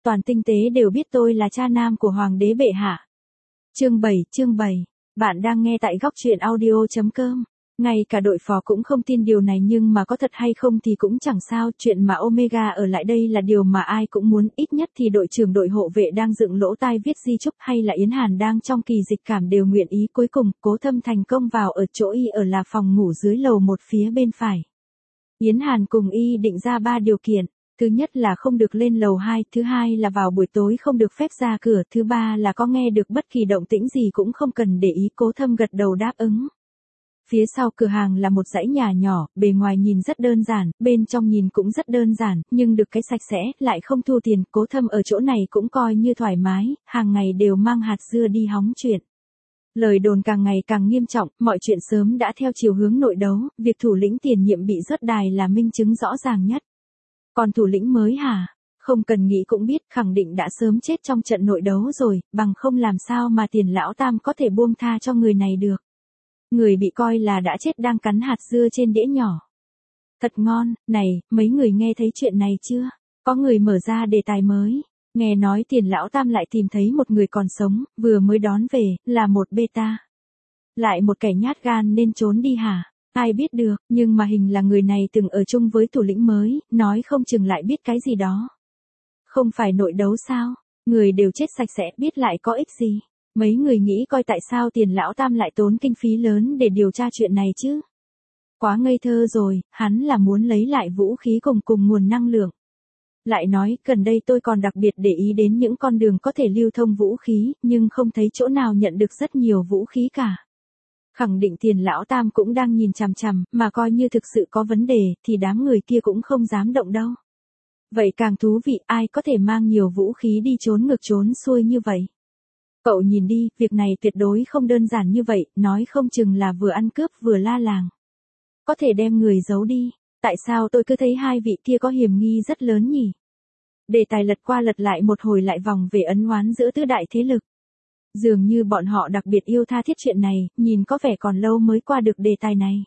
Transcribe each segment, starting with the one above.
toàn tinh tế đều biết tôi là cha nam của Hoàng đế bệ hạ. Chương 7, bạn đang nghe tại góc truyện audio.com. Ngay cả đội phó cũng không tin điều này, nhưng mà có thật hay không thì cũng chẳng sao, chuyện mà Omega ở lại đây là điều mà ai cũng muốn, ít nhất thì đội trưởng đội hộ vệ đang dựng lỗ tai viết di chúc hay là Yến Hàn đang trong kỳ dịch cảm đều nguyện ý. Cuối cùng, Cố Thâm thành công vào ở chỗ y ở là phòng ngủ dưới lầu một phía bên phải. Yến Hàn cùng y định ra 3 điều kiện. Thứ nhất là không được lên lầu 2, thứ hai là vào buổi tối không được phép ra cửa, thứ ba là có nghe được bất kỳ động tĩnh gì cũng không cần để ý. Cố Thâm gật đầu đáp ứng. Phía sau cửa hàng là một dãy nhà nhỏ, bề ngoài nhìn rất đơn giản, bên trong nhìn cũng rất đơn giản, nhưng được cái sạch sẽ, lại không thu tiền. Cố Thâm ở chỗ này cũng coi như thoải mái, hàng ngày đều mang hạt dưa đi hóng chuyện. Lời đồn càng ngày càng nghiêm trọng, mọi chuyện sớm đã theo chiều hướng nội đấu, việc thủ lĩnh tiền nhiệm bị rớt đài là minh chứng rõ ràng nhất. Còn thủ lĩnh mới hả? Không cần nghĩ cũng biết, khẳng định đã sớm chết trong trận nội đấu rồi, bằng không làm sao mà Tiền lão tam có thể buông tha cho người này được. Người bị coi là đã chết đang cắn hạt dưa trên đĩa nhỏ. Thật ngon, này, mấy người nghe thấy chuyện này chưa? Có người mở ra đề tài mới. Nghe nói Tiền lão tam lại tìm thấy một người còn sống, vừa mới đón về, là một beta. Lại một kẻ nhát gan nên trốn đi hả? Ai biết được, nhưng mà hình là người này từng ở chung với thủ lĩnh mới, nói không chừng lại biết cái gì đó. Không phải nội đấu sao? Người đều chết sạch sẽ, biết lại có ích gì? Mấy người nghĩ coi tại sao Tiền lão tam lại tốn kinh phí lớn để điều tra chuyện này chứ? Quá ngây thơ rồi, hắn là muốn lấy lại vũ khí cùng nguồn năng lượng. Lại nói, gần đây tôi còn đặc biệt để ý đến những con đường có thể lưu thông vũ khí, nhưng không thấy chỗ nào nhận được rất nhiều vũ khí cả. Khẳng định Tiền lão tam cũng đang nhìn chằm chằm, mà coi như thực sự có vấn đề, thì đám người kia cũng không dám động đâu. Vậy càng thú vị, ai có thể mang nhiều vũ khí đi trốn ngược trốn xuôi như vậy? Cậu nhìn đi, việc này tuyệt đối không đơn giản như vậy, nói không chừng là vừa ăn cướp vừa la làng. Có thể đem người giấu đi, tại sao tôi cứ thấy hai vị kia có hiểm nghi rất lớn nhỉ? Đề tài lật qua lật lại một hồi lại vòng về ân oán giữa tứ đại thế lực. Dường như bọn họ đặc biệt yêu tha thiết chuyện này, nhìn có vẻ còn lâu mới qua được đề tài này.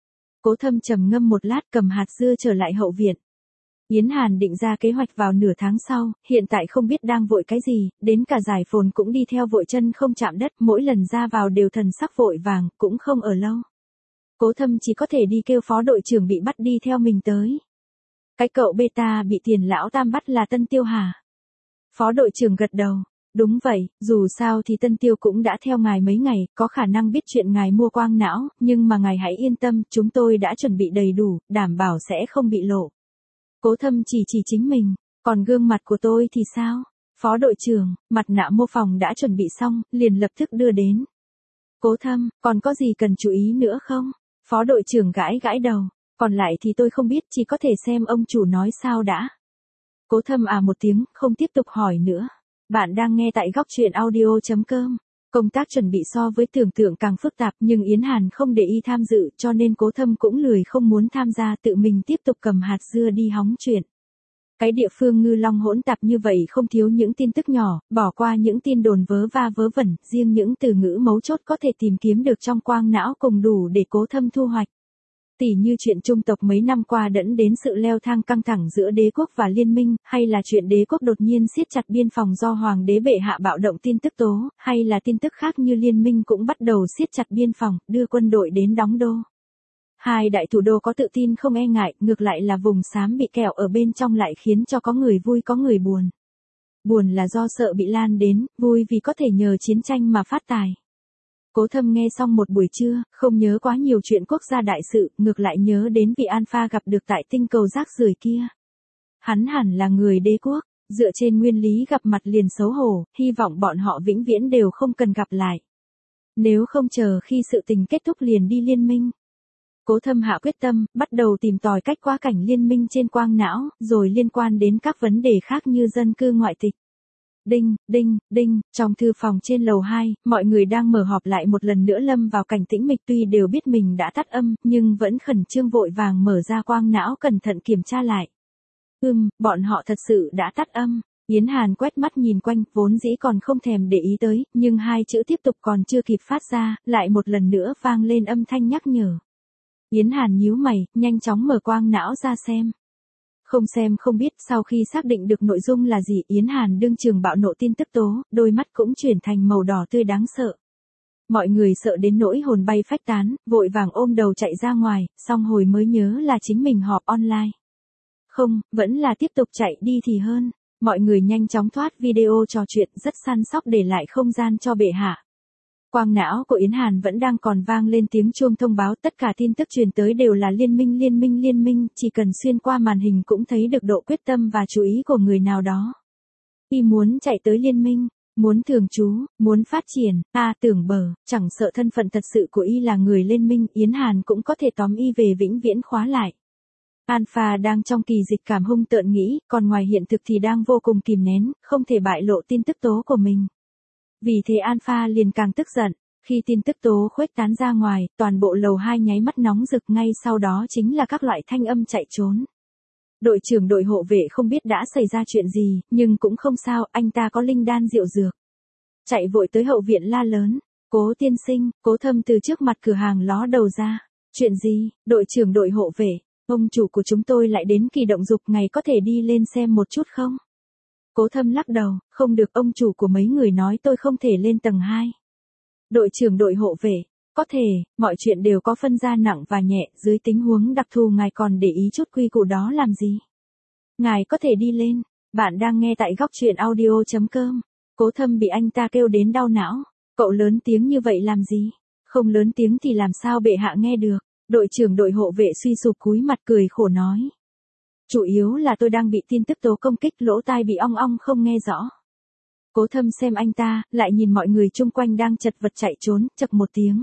Cố Thâm trầm ngâm một lát cầm hạt dưa trở lại hậu viện. Yến Hàn định ra kế hoạch vào nửa tháng sau, hiện tại không biết đang vội cái gì, đến cả Giải Phồn cũng đi theo vội chân không chạm đất, mỗi lần ra vào đều thần sắc vội vàng, cũng không ở lâu. Cố Thâm chỉ có thể đi kêu phó đội trưởng bị bắt đi theo mình tới. Cái cậu beta bị Tiền lão tam bắt là Tân Tiêu hả? Phó đội trưởng gật đầu. Đúng vậy, dù sao thì Tân Tiêu cũng đã theo ngài mấy ngày, có khả năng biết chuyện ngài mua quang não, nhưng mà ngài hãy yên tâm, chúng tôi đã chuẩn bị đầy đủ, đảm bảo sẽ không bị lộ. Cố Thâm chỉ chính mình, còn gương mặt của tôi thì sao? Phó đội trưởng, mặt nạ mô phỏng đã chuẩn bị xong, liền lập tức đưa đến. Cố Thâm, còn có gì cần chú ý nữa không? Phó đội trưởng gãi đầu, còn lại thì tôi không biết, chỉ có thể xem ông chủ nói sao đã. Cố Thâm một tiếng, không tiếp tục hỏi nữa. Bạn đang nghe tại góc truyện audio.com. Công tác chuẩn bị so với tưởng tượng càng phức tạp, nhưng Yến Hàn không để ý tham dự, cho nên Cố Thâm cũng lười không muốn tham gia, tự mình tiếp tục cầm hạt dưa đi hóng chuyện. Cái địa phương Ngư Long hỗn tạp như vậy không thiếu những tin tức nhỏ, bỏ qua những tin đồn vớ va vớ vẩn, riêng những từ ngữ mấu chốt có thể tìm kiếm được trong quang não cùng đủ để Cố Thâm thu hoạch. Tỉ như chuyện Trung tộc mấy năm qua dẫn đến sự leo thang căng thẳng giữa đế quốc và liên minh, hay là chuyện đế quốc đột nhiên siết chặt biên phòng do Hoàng đế bệ hạ bạo động tin tức tố, hay là tin tức khác như liên minh cũng bắt đầu siết chặt biên phòng, đưa quân đội đến đóng đô. Hai đại thủ đô có tự tin không e ngại, ngược lại là vùng xám bị kẹo ở bên trong lại khiến cho có người vui có người buồn. Buồn là do sợ bị lan đến, vui vì có thể nhờ chiến tranh mà phát tài. Cố Thâm nghe xong một buổi trưa, không nhớ quá nhiều chuyện quốc gia đại sự, ngược lại nhớ đến vị Alpha gặp được tại tinh cầu rác rưởi kia. Hắn hẳn là người đế quốc, dựa trên nguyên lý gặp mặt liền xấu hổ, hy vọng bọn họ vĩnh viễn đều không cần gặp lại. Nếu không chờ khi sự tình kết thúc liền đi liên minh. Cố Thâm hạ quyết tâm, bắt đầu tìm tòi cách qua cảnh liên minh trên quang não, rồi liên quan đến các vấn đề khác như dân cư ngoại tịch. Đinh, trong thư phòng trên lầu 2, mọi người đang mở họp lại một lần nữa lâm vào cảnh tĩnh mịch, tuy đều biết mình đã tắt âm, nhưng vẫn khẩn trương vội vàng mở ra quang não cẩn thận kiểm tra lại. Bọn họ thật sự đã tắt âm. Yến Hàn quét mắt nhìn quanh, vốn dĩ còn không thèm để ý tới, nhưng hai chữ tiếp tục còn chưa kịp phát ra, lại một lần nữa vang lên âm thanh nhắc nhở. Yến Hàn nhíu mày, nhanh chóng mở quang não ra xem. Không xem không biết, sau khi xác định được nội dung là gì, Yến Hàn đương trường bạo nộ tin tức tố, đôi mắt cũng chuyển thành màu đỏ tươi đáng sợ. Mọi người sợ đến nỗi hồn bay phách tán, vội vàng ôm đầu chạy ra ngoài, xong hồi mới nhớ là chính mình họp online. Không, vẫn là tiếp tục chạy đi thì hơn. Mọi người nhanh chóng thoát video trò chuyện rất săn sóc để lại không gian cho bệ hạ. Quang não của Yến Hàn vẫn đang còn vang lên tiếng chuông thông báo, tất cả tin tức truyền tới đều là liên minh, chỉ cần xuyên qua màn hình cũng thấy được độ quyết tâm và chú ý của người nào đó. Y muốn chạy tới liên minh, muốn thường trú, muốn phát triển, tưởng bờ, chẳng sợ thân phận thật sự của Y là người liên minh, Yến Hàn cũng có thể tóm Y về vĩnh viễn khóa lại. Alpha đang trong kỳ dịch cảm hung tợn nghĩ, còn ngoài hiện thực thì đang vô cùng kìm nén, không thể bại lộ tin tức tố của mình. Vì thế Alpha liền càng tức giận, khi tin tức tố khuếch tán ra ngoài, toàn bộ lầu 2 nháy mắt nóng rực, ngay sau đó chính là các loại thanh âm chạy trốn. Đội trưởng đội hộ vệ không biết đã xảy ra chuyện gì, nhưng cũng không sao, anh ta có linh đan diệu dược. Chạy vội tới hậu viện la lớn, Cố tiên sinh, Cố Thâm từ trước mặt cửa hàng ló đầu ra. Chuyện gì, đội trưởng đội hộ vệ, ông chủ của chúng tôi lại đến kỳ động dục, ngày có thể đi lên xem một chút không? Cố Thâm lắc đầu, không được, ông chủ của mấy người nói tôi không thể lên tầng 2. Đội trưởng đội hộ vệ, có thể, mọi chuyện đều có phân ra nặng và nhẹ, dưới tình huống đặc thù ngài còn để ý chút quy củ đó làm gì? Ngài có thể đi lên, bạn đang nghe tại góc truyện audio.com. Cố Thâm bị anh ta kêu đến đau não, cậu lớn tiếng như vậy làm gì? Không lớn tiếng thì làm sao bệ hạ nghe được? Đội trưởng đội hộ vệ suy sụp cúi mặt cười khổ nói. Chủ yếu là tôi đang bị tin tức tố công kích, lỗ tai bị ong ong không nghe rõ. Cố Thâm xem anh ta, lại nhìn mọi người chung quanh đang chật vật chạy trốn, chậc một tiếng.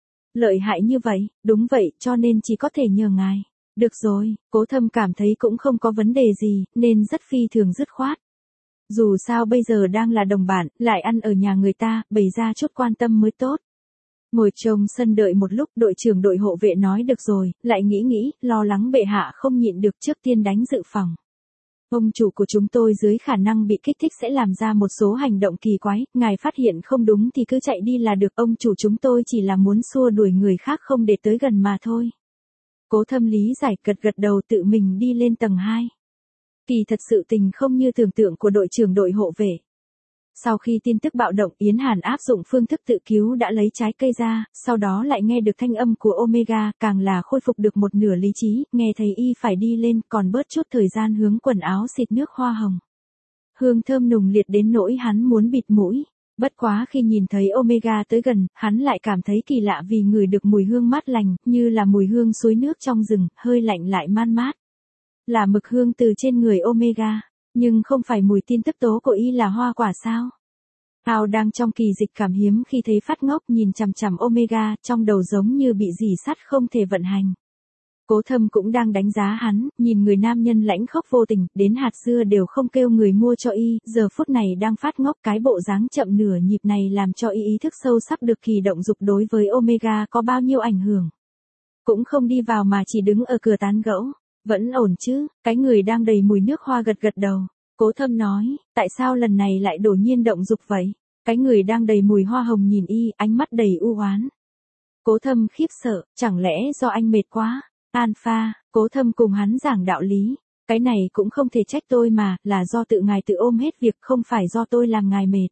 Lợi hại như vậy, đúng vậy, cho nên chỉ có thể nhờ ngài. Được rồi, Cố Thâm cảm thấy cũng không có vấn đề gì, nên rất phi thường dứt khoát. Dù sao bây giờ đang là đồng bạn, lại ăn ở nhà người ta, bày ra chút quan tâm mới tốt. Ngồi trông sân đợi một lúc, đội trưởng đội hộ vệ nói được rồi, lại nghĩ, lo lắng bệ hạ không nhịn được, trước tiên đánh dự phòng. Ông chủ của chúng tôi dưới khả năng bị kích thích sẽ làm ra một số hành động kỳ quái, ngài phát hiện không đúng thì cứ chạy đi là được, ông chủ chúng tôi chỉ là muốn xua đuổi người khác không để tới gần mà thôi. Cố Thâm lý giải, gật đầu tự mình đi lên tầng 2. Kỳ thật sự tình không như tưởng tượng của đội trưởng đội hộ vệ. Sau khi tin tức bạo động, Yến Hàn áp dụng phương thức tự cứu đã lấy trái cây ra, sau đó lại nghe được thanh âm của Omega, càng là khôi phục được một nửa lý trí, nghe thấy y phải đi lên, còn bớt chút thời gian hướng quần áo xịt nước hoa hồng. Hương thơm nùng liệt đến nỗi hắn muốn bịt mũi. Bất quá khi nhìn thấy Omega tới gần, hắn lại cảm thấy kỳ lạ vì ngửi được mùi hương mát lành, như là mùi hương suối nước trong rừng, hơi lạnh lại man mát. Là mực hương từ trên người Omega. Nhưng không phải mùi tin tức tố của y là hoa quả sao? Ao đang trong kỳ dịch cảm hiếm khi thấy phát ngốc nhìn chằm chằm Omega, trong đầu giống như bị dì sắt không thể vận hành. Cố Thâm cũng đang đánh giá hắn, nhìn người nam nhân lãnh khốc vô tình, đến hạt dưa đều không kêu người mua cho y, giờ phút này đang phát ngốc, cái bộ dáng chậm nửa nhịp này làm cho y ý thức sâu sắc được kỳ động dục đối với Omega có bao nhiêu ảnh hưởng. Cũng không đi vào mà chỉ đứng ở cửa tán gẫu. Vẫn ổn chứ, cái người đang đầy mùi nước hoa gật đầu. Cố Thâm nói, tại sao lần này lại đột nhiên động dục vậy? Cái người đang đầy mùi hoa hồng nhìn y, ánh mắt đầy u oán. Cố Thâm khiếp sợ, chẳng lẽ do anh mệt quá? Alpha, Cố Thâm cùng hắn giảng đạo lý. Cái này cũng không thể trách tôi mà, là do tự ngài tự ôm hết việc, không phải do tôi làm ngài mệt.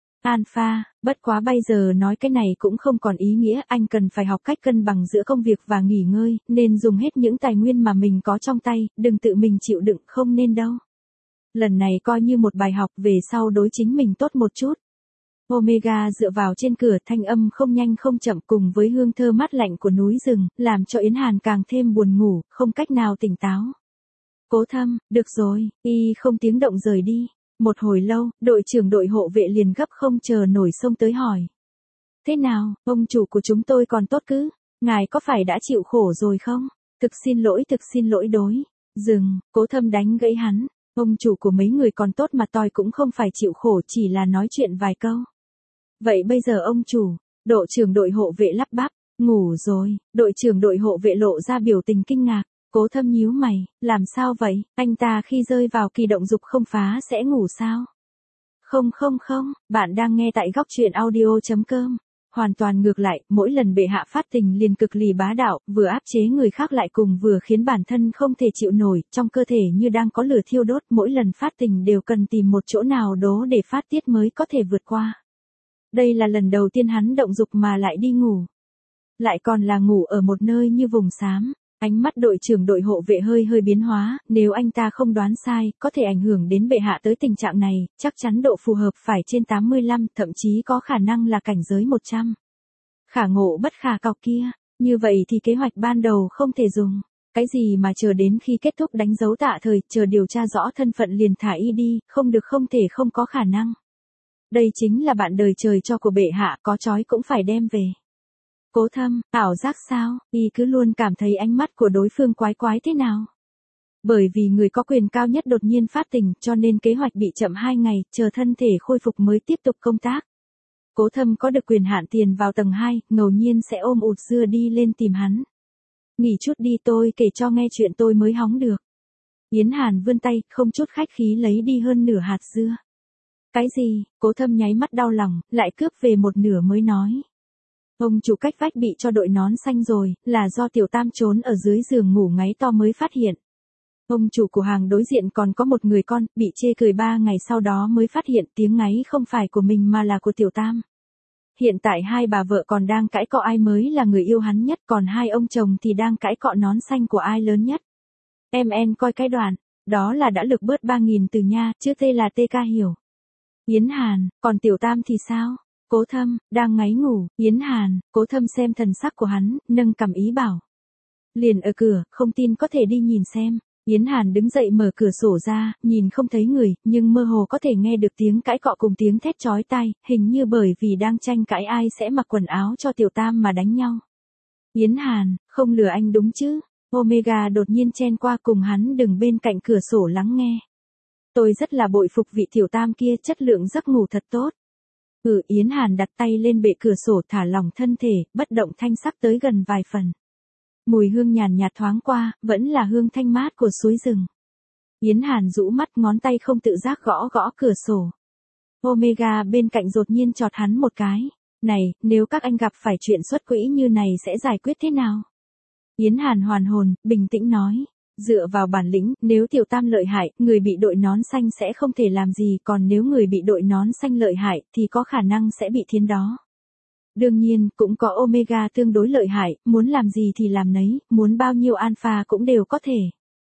Alpha, bất quá bây giờ nói cái này cũng không còn ý nghĩa, anh cần phải học cách cân bằng giữa công việc và nghỉ ngơi, nên dùng hết những tài nguyên mà mình có trong tay, đừng tự mình chịu đựng, không nên đâu. Lần này coi như một bài học, về sau đối chính mình tốt một chút. Omega dựa vào trên cửa, thanh âm không nhanh không chậm cùng với hương thơ mát lạnh của núi rừng, làm cho Yến Hàn càng thêm buồn ngủ, không cách nào tỉnh táo. Cố Thâm, được rồi, y không tiếng động rời đi. Một hồi lâu, đội trưởng đội hộ vệ liền gấp không chờ nổi xông tới hỏi. Thế nào, ông chủ của chúng tôi còn tốt cứ? Ngài có phải đã chịu khổ rồi không? Thực xin lỗi đối. Dừng, Cố Thâm đánh gãy hắn. Ông chủ của mấy người còn tốt mà tôi cũng không phải chịu khổ, chỉ là nói chuyện vài câu. Vậy bây giờ ông chủ, đội trưởng đội hộ vệ lắp bắp, ngủ rồi, đội trưởng đội hộ vệ lộ ra biểu tình kinh ngạc. Cố Thâm nhíu mày, làm sao vậy, anh ta khi rơi vào kỳ động dục không phá sẽ ngủ sao? Không, bạn đang nghe tại góc truyện audio.com. Hoàn toàn ngược lại, mỗi lần bệ hạ phát tình liền cực lì bá đạo, vừa áp chế người khác lại cùng vừa khiến bản thân không thể chịu nổi, trong cơ thể như đang có lửa thiêu đốt, mỗi lần phát tình đều cần tìm một chỗ nào đó để phát tiết mới có thể vượt qua. Đây là lần đầu tiên hắn động dục mà lại đi ngủ. Lại còn là ngủ ở một nơi như vùng xám. Ánh mắt đội trưởng đội hộ vệ hơi hơi biến hóa, nếu anh ta không đoán sai, có thể ảnh hưởng đến bệ hạ tới tình trạng này, chắc chắn độ phù hợp phải trên 85, thậm chí có khả năng là cảnh giới 100. Khả ngộ bất khả cọc kia, như vậy thì kế hoạch ban đầu không thể dùng. Cái gì mà chờ đến khi kết thúc đánh dấu tạ thời, chờ điều tra rõ thân phận liền thả y đi, không được, không thể, không có khả năng. Đây chính là bạn đời trời cho của bệ hạ, có trói cũng phải đem về. Cố Thâm, ảo giác sao, y cứ luôn cảm thấy ánh mắt của đối phương quái quái thế nào. Bởi vì người có quyền cao nhất đột nhiên phát tình, cho nên kế hoạch bị chậm 2 ngày, chờ thân thể khôi phục mới tiếp tục công tác. Cố Thâm có được quyền hạn tiền vào tầng 2, ngẫu nhiên sẽ ôm ụt dưa đi lên tìm hắn. Nghỉ chút đi, tôi kể cho nghe chuyện tôi mới hóng được. Yến Hàn vươn tay, không chút khách khí lấy đi hơn nửa hạt dưa. Cái gì? Cố Thâm nháy mắt đau lòng, lại cướp về một nửa mới nói. Ông chủ cách vách bị cho đội nón xanh rồi, là do Tiểu Tam trốn ở dưới giường ngủ ngáy to mới phát hiện. Ông chủ của hàng đối diện còn có một người con, bị chê cười 3 ngày sau đó mới phát hiện tiếng ngáy không phải của mình mà là của Tiểu Tam. Hiện tại hai bà vợ còn đang cãi cọ ai mới là người yêu hắn nhất, còn hai ông chồng thì đang cãi cọ nón xanh của ai lớn nhất. Em coi cái đoạn, đó là đã lực bớt 3.000 từ nha, chứ tê là TK hiểu. Yến Hàn, còn Tiểu Tam thì sao? Cố Thâm, đang ngáy ngủ. Yến Hàn, Cố Thâm xem thần sắc của hắn, nâng cằm ý bảo. Liền ở cửa, không tin có thể đi nhìn xem. Yến Hàn đứng dậy mở cửa sổ ra, nhìn không thấy người, nhưng mơ hồ có thể nghe được tiếng cãi cọ cùng tiếng thét chói tai, hình như bởi vì đang tranh cãi ai sẽ mặc quần áo cho Tiểu Tam mà đánh nhau. Yến Hàn, không lừa anh đúng chứ? Omega đột nhiên chen qua cùng hắn đứng bên cạnh cửa sổ lắng nghe. Tôi rất là bội phục vị Tiểu Tam kia, chất lượng giấc ngủ thật tốt. Yến Hàn đặt tay lên bệ cửa sổ thả lỏng thân thể, bất động thanh sắc tới gần vài phần. Mùi hương nhàn nhạt thoáng qua, vẫn là hương thanh mát của suối rừng. Yến Hàn rũ mắt, ngón tay không tự giác gõ gõ cửa sổ. Omega bên cạnh đột nhiên chọt hắn một cái. Này, nếu các anh gặp phải chuyện xuất quỹ như này sẽ giải quyết thế nào? Yến Hàn hoàn hồn, bình tĩnh nói. Dựa vào bản lĩnh, nếu Tiểu Tam lợi hại, người bị đội nón xanh sẽ không thể làm gì, còn nếu người bị đội nón xanh lợi hại, thì có khả năng sẽ bị thiến đó. Đương nhiên, cũng có Omega tương đối lợi hại, muốn làm gì thì làm nấy, muốn bao nhiêu alpha cũng đều có thể.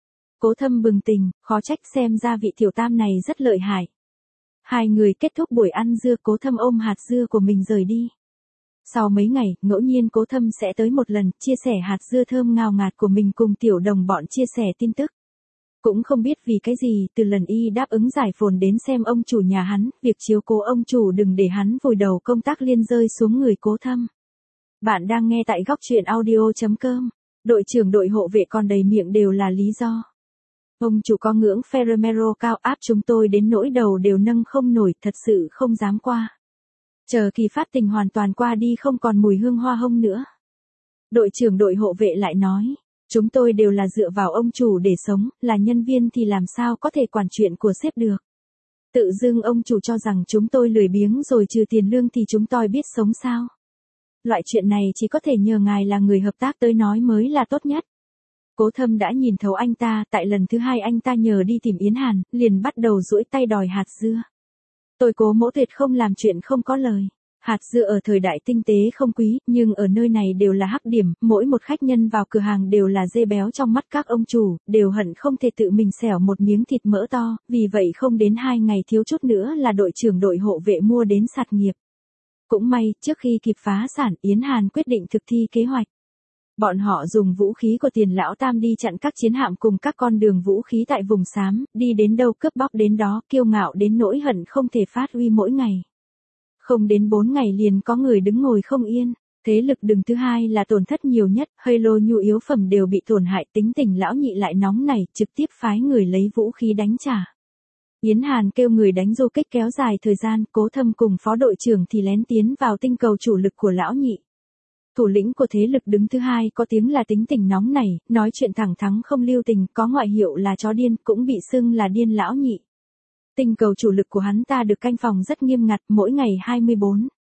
Cố Thâm bừng tỉnh, khó trách xem ra vị Tiểu Tam này rất lợi hại. Hai người kết thúc buổi ăn dưa, Cố Thâm ôm hạt dưa của mình rời đi. Sau mấy ngày, ngẫu nhiên Cố Thâm sẽ tới một lần, chia sẻ hạt dưa thơm ngào ngạt của mình cùng tiểu đồng bọn chia sẻ tin tức. Cũng không biết vì cái gì, từ lần y đáp ứng giải phồn đến xem ông chủ nhà hắn, việc chiếu cố ông chủ đừng để hắn vùi đầu công tác liên rơi xuống người Cố Thâm. Bạn đang nghe tại góc truyện audio.com. Đội trưởng đội hộ vệ còn đầy miệng đều là lý do. Ông chủ có ngưỡng Ferromero cao áp chúng tôi đến nỗi đầu đều nâng không nổi, thật sự không dám qua. Chờ kỳ phát tình hoàn toàn qua đi không còn mùi hương hoa hông nữa. Đội trưởng đội hộ vệ lại nói, chúng tôi đều là dựa vào ông chủ để sống, là nhân viên thì làm sao có thể quản chuyện của sếp được. Tự dưng ông chủ cho rằng chúng tôi lười biếng rồi trừ tiền lương thì chúng tôi biết sống sao. Loại chuyện này chỉ có thể nhờ ngài là người hợp tác tới nói mới là tốt nhất. Cố Thâm đã nhìn thấu anh ta, tại lần thứ 2 anh ta nhờ đi tìm Yến Hàn, liền bắt đầu duỗi tay đòi hạt dưa. Tôi Cố mỗ tuyệt không làm chuyện không có lời. Hạt dưa ở thời đại tinh tế không quý, nhưng ở nơi này đều là hắc điểm, mỗi một khách nhân vào cửa hàng đều là dê béo trong mắt các ông chủ, đều hận không thể tự mình xẻo một miếng thịt mỡ to, vì vậy không đến 2 ngày thiếu chút nữa là đội trưởng đội hộ vệ mua đến sạt nghiệp. Cũng may, trước khi kịp phá sản, Yến Hàn quyết định thực thi kế hoạch. Bọn họ dùng vũ khí của Tiền Lão Tam đi chặn các chiến hạm cùng các con đường vũ khí tại vùng xám, đi đến đâu cướp bóc đến đó, kiêu ngạo đến nỗi hận không thể phát huy mỗi ngày. Không đến 4 ngày liền có người đứng ngồi không yên. Thế lực đường thứ 2 là tổn thất nhiều nhất, Halo nhu yếu phẩm đều bị tổn hại, tính tình lão nhị lại nóng nảy, trực tiếp phái người lấy vũ khí đánh trả. Yến Hàn kêu người đánh du kích kéo dài thời gian, Cố Thâm cùng phó đội trưởng thì lén tiến vào tinh cầu chủ lực của lão nhị. Thủ lĩnh của thế lực đứng thứ 2 có tiếng là tính tình nóng nảy, nói chuyện thẳng thắn không lưu tình, có ngoại hiệu là chó điên, cũng bị xưng là điên lão nhị. Tinh cầu chủ lực của hắn ta được canh phòng rất nghiêm ngặt, mỗi ngày 24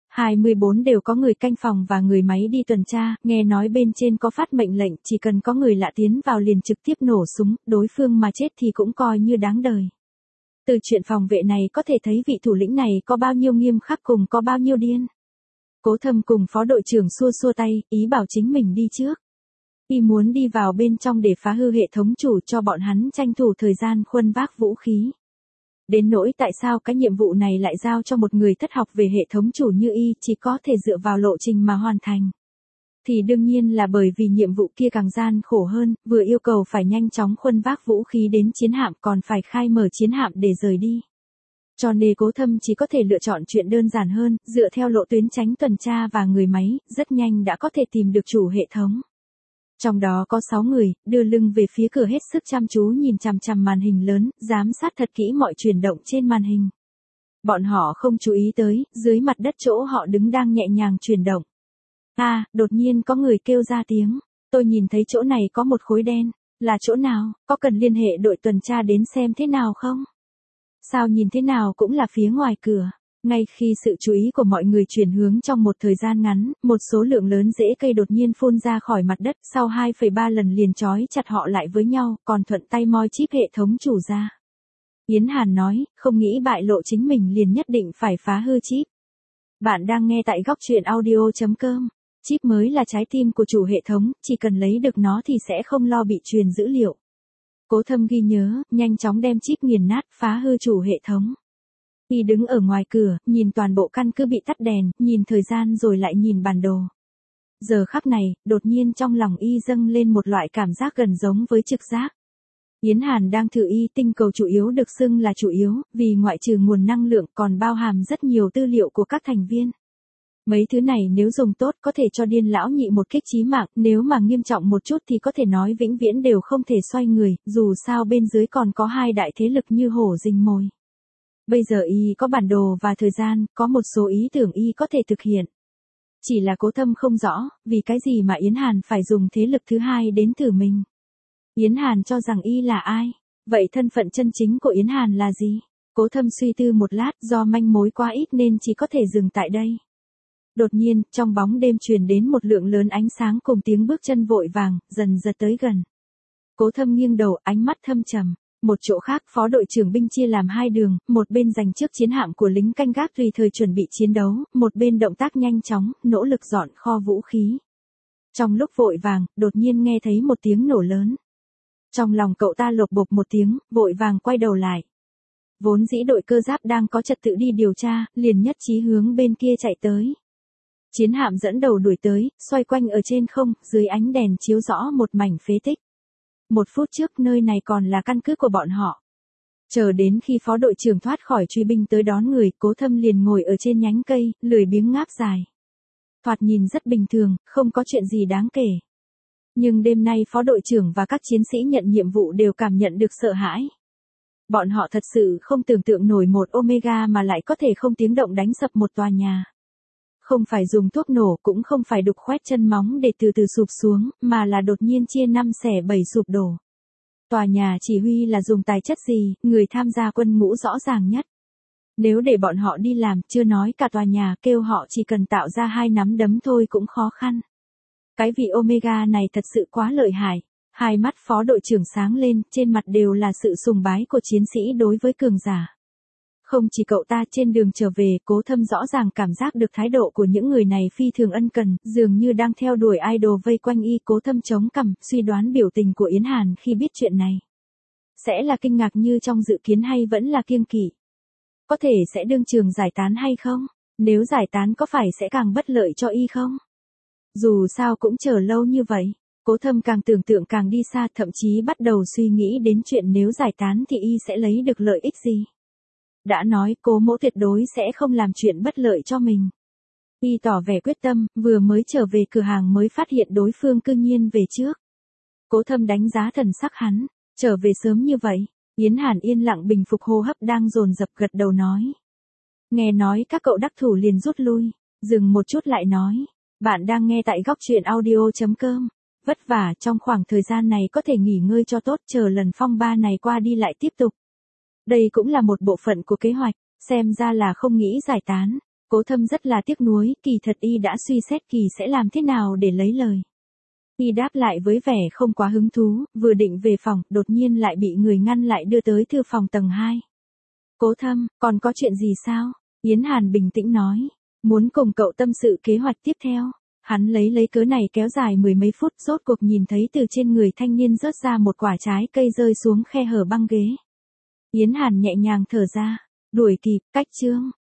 24 đều có người canh phòng và người máy đi tuần tra, nghe nói bên trên có phát mệnh lệnh, chỉ cần có người lạ tiến vào liền trực tiếp nổ súng, đối phương mà chết thì cũng coi như đáng đời. Từ chuyện phòng vệ này có thể thấy vị thủ lĩnh này có bao nhiêu nghiêm khắc cùng có bao nhiêu điên. Cố Thâm cùng phó đội trưởng xua xua tay, ý bảo chính mình đi trước. Y muốn đi vào bên trong để phá hư hệ thống chủ cho bọn hắn tranh thủ thời gian khuân vác vũ khí. Đến nỗi tại sao cái nhiệm vụ này lại giao cho một người thất học về hệ thống chủ như Y chỉ có thể dựa vào lộ trình mà hoàn thành. Thì đương nhiên là bởi vì nhiệm vụ kia càng gian khổ hơn, vừa yêu cầu phải nhanh chóng khuân vác vũ khí đến chiến hạm còn phải khai mở chiến hạm để rời đi. Cho nên Cố Thâm chỉ có thể lựa chọn chuyện đơn giản hơn, dựa theo lộ tuyến tránh tuần tra và người máy, rất nhanh đã có thể tìm được chủ hệ thống. Trong đó có 6 người, đưa lưng về phía cửa hết sức chăm chú nhìn chằm chằm màn hình lớn, giám sát thật kỹ mọi chuyển động trên màn hình. Bọn họ không chú ý tới, dưới mặt đất chỗ họ đứng đang nhẹ nhàng chuyển động. Đột nhiên có người kêu ra tiếng. Tôi nhìn thấy chỗ này có một khối đen. Là chỗ nào, có cần liên hệ đội tuần tra đến xem thế nào không? Sao nhìn thế nào cũng là phía ngoài cửa. Ngay khi sự chú ý của mọi người chuyển hướng trong một thời gian ngắn, một số lượng lớn rễ cây đột nhiên phun ra khỏi mặt đất, sau 2,3 lần liền trói chặt họ lại với nhau, còn thuận tay moi chip hệ thống chủ ra. Yến Hàn nói, không nghĩ bại lộ chính mình liền nhất định phải phá hư chip. Bạn đang nghe tại góc truyện audio.com. Chip mới là trái tim của chủ hệ thống, chỉ cần lấy được nó thì sẽ không lo bị truyền dữ liệu. Cố Thâm ghi nhớ, nhanh chóng đem chip nghiền nát, phá hư chủ hệ thống. Y đứng ở ngoài cửa, nhìn toàn bộ căn cứ bị tắt đèn, nhìn thời gian rồi lại nhìn bản đồ. Giờ khắc này, đột nhiên trong lòng Y dâng lên một loại cảm giác gần giống với trực giác. Yến Hàn đang thử Y tinh cầu chủ yếu được xưng là chủ yếu, vì ngoại trừ nguồn năng lượng còn bao hàm rất nhiều tư liệu của các thành viên. Mấy thứ này nếu dùng tốt có thể cho điên lão nhị một kích chí mạng, nếu mà nghiêm trọng một chút thì có thể nói vĩnh viễn đều không thể xoay người, dù sao bên dưới còn có hai đại thế lực như hổ rình mồi. Bây giờ Y có bản đồ và thời gian, có một số ý tưởng Y có thể thực hiện. Chỉ là Cố Thâm không rõ, vì cái gì mà Yến Hàn phải dùng thế lực thứ hai đến thử mình. Yến Hàn cho rằng Y là ai? Vậy thân phận chân chính của Yến Hàn là gì? Cố Thâm suy tư một lát, do manh mối quá ít nên chỉ có thể dừng tại đây. Đột nhiên, trong bóng đêm truyền đến một lượng lớn ánh sáng cùng tiếng bước chân vội vàng, dần dần tới gần. Cố Thâm nghiêng đầu, ánh mắt thâm trầm. Một chỗ khác, phó đội trưởng binh chia làm hai đường, một bên dành trước chiến hạm của lính canh gác tùy thời chuẩn bị chiến đấu, một bên động tác nhanh chóng, nỗ lực dọn kho vũ khí. Trong lúc vội vàng, đột nhiên nghe thấy một tiếng nổ lớn. Trong lòng cậu ta lột bột một tiếng, vội vàng quay đầu lại. Vốn dĩ đội cơ giáp đang có trật tự đi điều tra, liền nhất trí hướng bên kia chạy tới. Chiến hạm dẫn đầu đuổi tới, xoay quanh ở trên không, dưới ánh đèn chiếu rõ một mảnh phế tích. 1 phút trước nơi này còn là căn cứ của bọn họ. Chờ đến khi phó đội trưởng thoát khỏi truy binh tới đón người, Cố Thâm liền ngồi ở trên nhánh cây, lười biếng ngáp dài. Thoạt nhìn rất bình thường, không có chuyện gì đáng kể. Nhưng đêm nay phó đội trưởng và các chiến sĩ nhận nhiệm vụ đều cảm nhận được sợ hãi. Bọn họ thật sự không tưởng tượng nổi một Omega mà lại có thể không tiếng động đánh sập một tòa nhà. Không phải dùng thuốc nổ, cũng không phải đục khoét chân móng để từ từ sụp xuống, mà là đột nhiên chia 5 xẻ 7 sụp đổ. Tòa nhà chỉ huy là dùng tài chất gì, người tham gia quân ngũ rõ ràng nhất. Nếu để bọn họ đi làm, chưa nói cả tòa nhà, kêu họ chỉ cần tạo ra 2 nắm đấm thôi cũng khó khăn. Cái vị Omega này thật sự quá lợi hại. Hai mắt phó đội trưởng sáng lên, trên mặt đều là sự sùng bái của chiến sĩ đối với cường giả. Không chỉ cậu ta, trên đường trở về, Cố Thâm rõ ràng cảm giác được thái độ của những người này phi thường ân cần, dường như đang theo đuổi idol vây quanh Y. Cố Thâm chống cằm, suy đoán biểu tình của Yến Hàn khi biết chuyện này. Sẽ là kinh ngạc như trong dự kiến hay vẫn là kiêng kỵ? Có thể sẽ đương trường giải tán hay không? Nếu giải tán có phải sẽ càng bất lợi cho Y không? Dù sao cũng chờ lâu như vậy. Cố Thâm càng tưởng tượng càng đi xa, thậm chí bắt đầu suy nghĩ đến chuyện nếu giải tán thì Y sẽ lấy được lợi ích gì. Đã nói Cố mỗ tuyệt đối sẽ không làm chuyện bất lợi cho mình. Y tỏ vẻ quyết tâm, vừa mới trở về cửa hàng mới phát hiện đối phương cư nhiên về trước. Cố Thâm đánh giá thần sắc hắn, trở về sớm như vậy. Yến Hàn yên lặng bình phục hô hấp đang dồn dập, gật đầu nói. Nghe nói các cậu đắc thủ liền rút lui, dừng một chút lại nói. Bạn đang nghe tại góc truyện audio.com. Vất vả, trong khoảng thời gian này có thể nghỉ ngơi cho tốt, chờ lần phong ba này qua đi lại tiếp tục. Đây cũng là một bộ phận của kế hoạch, xem ra là không nghĩ giải tán. Cố Thâm rất là tiếc nuối, kỳ thật y đã suy xét kỳ sẽ làm thế nào để lấy lời. Y đáp lại với vẻ không quá hứng thú, vừa định về phòng, đột nhiên lại bị người ngăn lại đưa tới thư phòng tầng 2. Cố Thâm, còn có chuyện gì sao? Yến Hàn bình tĩnh nói, muốn cùng cậu tâm sự kế hoạch tiếp theo. Hắn lấy cớ này kéo dài mười mấy phút, rốt cuộc nhìn thấy từ trên người thanh niên rớt ra một quả trái cây rơi xuống khe hở băng ghế. Yến Hàn nhẹ nhàng thở ra, đuổi kịp, cách chương.